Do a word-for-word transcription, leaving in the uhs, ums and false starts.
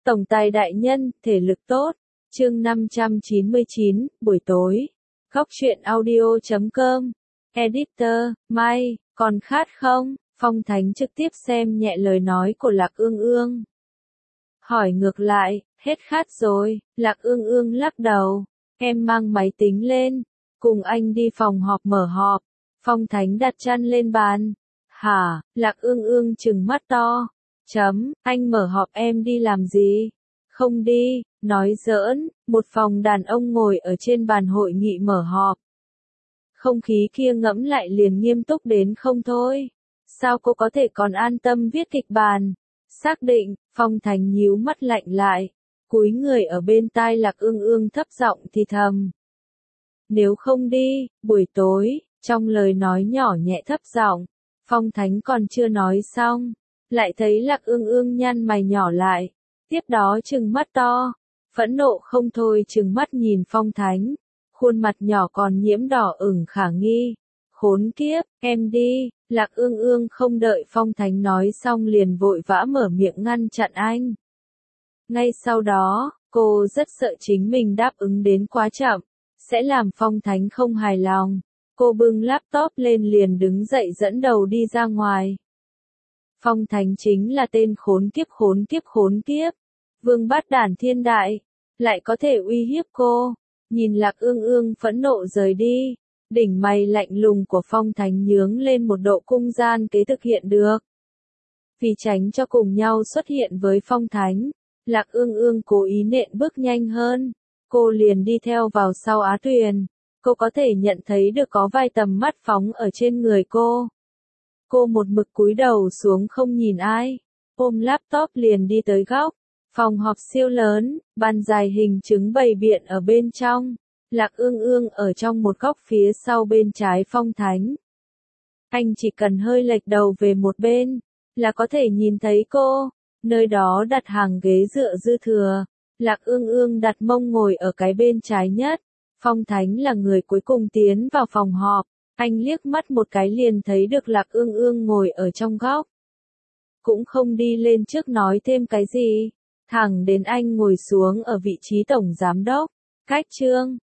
Tổng tài đại nhân, thể lực tốt. Chương năm trăm chín mươi chín, buổi tối. Góc truyện audio chấm com. Editor, Mai, còn khát không? Phong Thánh trực tiếp xem nhẹ lời nói của Lạc Ương Ương. Hỏi ngược lại, hết khát rồi, Lạc Ương Ương lắc đầu. Em mang máy tính lên, cùng anh đi phòng họp mở họp. Phong Thánh đặt chăn lên bàn. Hả, Lạc Ương Ương trừng mắt to. Chấm, anh mở họp em đi làm gì? Không đi, nói giỡn, một phòng đàn ông ngồi ở trên bàn hội nghị mở họp. Không khí kia ngẫm lại liền nghiêm túc đến không thôi. Sao cô có thể còn an tâm viết kịch bản? Xác định, Phong Thành nhíu mắt lạnh lại, cúi người ở bên tai Lạc Ương Ương thấp giọng thì thầm. Nếu không đi, buổi tối, trong lời nói nhỏ nhẹ thấp giọng, Phong Thánh còn chưa nói xong, lại thấy Lạc Ương Ương nhăn mày nhỏ lại, tiếp đó trừng mắt to, phẫn nộ không thôi trừng mắt nhìn Phong Thánh, khuôn mặt nhỏ còn nhiễm đỏ ửng khả nghi. Khốn kiếp, em đi, Lạc Ương Ương không đợi Phong Thánh nói xong liền vội vã mở miệng ngăn chặn anh. Ngay sau đó, cô rất sợ chính mình đáp ứng đến quá chậm, sẽ làm Phong Thánh không hài lòng. Cô bưng laptop lên liền đứng dậy dẫn đầu đi ra ngoài. Phong Thánh chính là tên khốn kiếp khốn kiếp khốn kiếp. Vương bát đản thiên đại, lại có thể uy hiếp cô. Nhìn Lạc Ương Ương phẫn nộ rời đi, đỉnh mày lạnh lùng của Phong Thánh nhướng lên một độ cung gian kế thực hiện được. Vì tránh cho cùng nhau xuất hiện với Phong Thánh, Lạc Ương Ương cố ý nện bước nhanh hơn. Cô liền đi theo vào sau Á Tuyền. Cô có thể nhận thấy được có vài tầm mắt phóng ở trên người cô. Cô một mực cúi đầu xuống không nhìn ai, ôm laptop liền đi tới góc. Phòng họp siêu lớn, bàn dài hình trứng bày biện ở bên trong. Lạc Ương Ương ở trong một góc phía sau bên trái Phong Thánh. Anh chỉ cần hơi lệch đầu về một bên, là có thể nhìn thấy cô. Nơi đó đặt hàng ghế dựa dư thừa. Lạc Ương Ương đặt mông ngồi ở cái bên trái nhất. Phong Thánh là người cuối cùng tiến vào phòng họp. Anh liếc mắt một cái liền thấy được Lạc Ương Ương ngồi ở trong góc. Cũng không đi lên trước nói thêm cái gì. Thẳng đến anh ngồi xuống ở vị trí tổng giám đốc. Cách chương